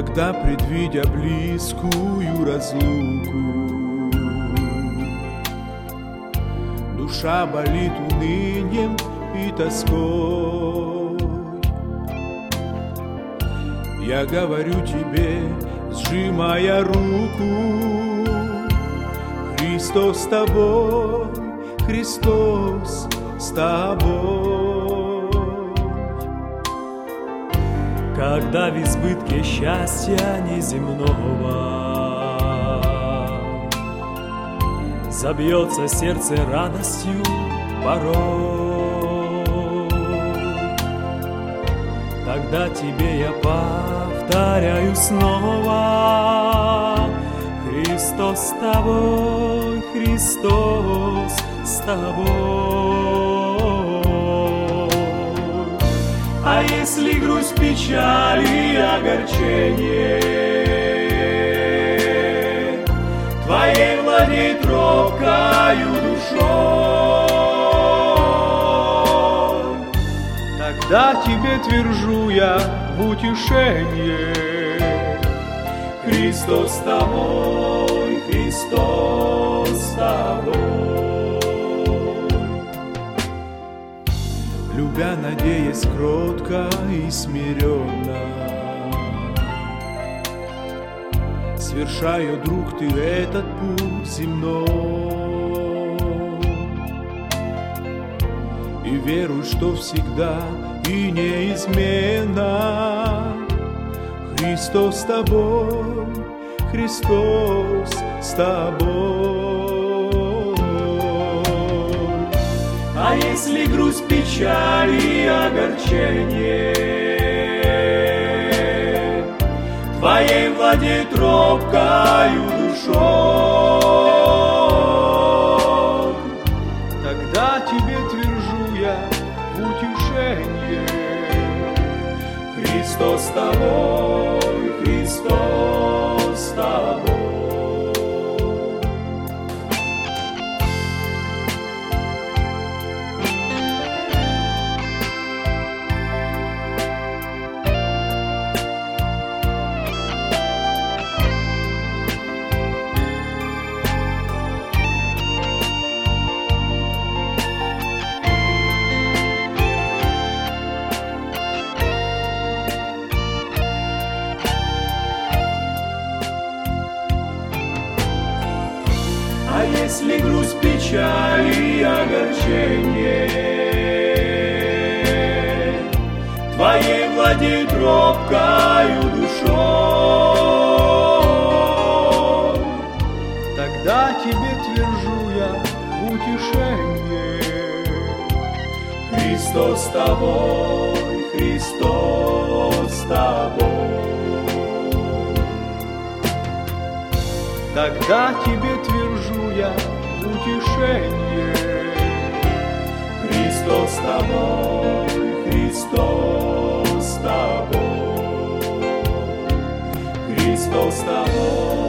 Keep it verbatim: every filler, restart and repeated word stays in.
когда, предвидя близкую разлуку, душа болит унынием и тоской, я говорю тебе, сжимая руку: Христос с тобой, Христос с тобой. Когда в избытке счастья неземного забьется сердце радостью порой, тогда тебе я повторяю снова: Христос с тобой, Христос с тобой. А если грусть, печаль и огорчение твоей владеет робкою душой, тогда тебе твержу я в утешение: Христос с тобой, Христос с тобой. Любя, надеясь кротко и смиренно, свершаю, друг, ты этот путь земной, и веруй, что всегда и неизменно Христос с тобой, Христос с тобой. А если грусть, печаль и огорчение твоей владеет робкою душой, тогда тебе твержу я в утешение: Христос с тобой, Христос с тобой. А если грусть, печаль и огорчение твоей владеет робкою душой, тогда тебе твержу я в утешение: Христос с тобой, Христос с тобой. Тогда тебе твержу я в утешение: Христос с тобой, Христос с тобой, Христос с тобой.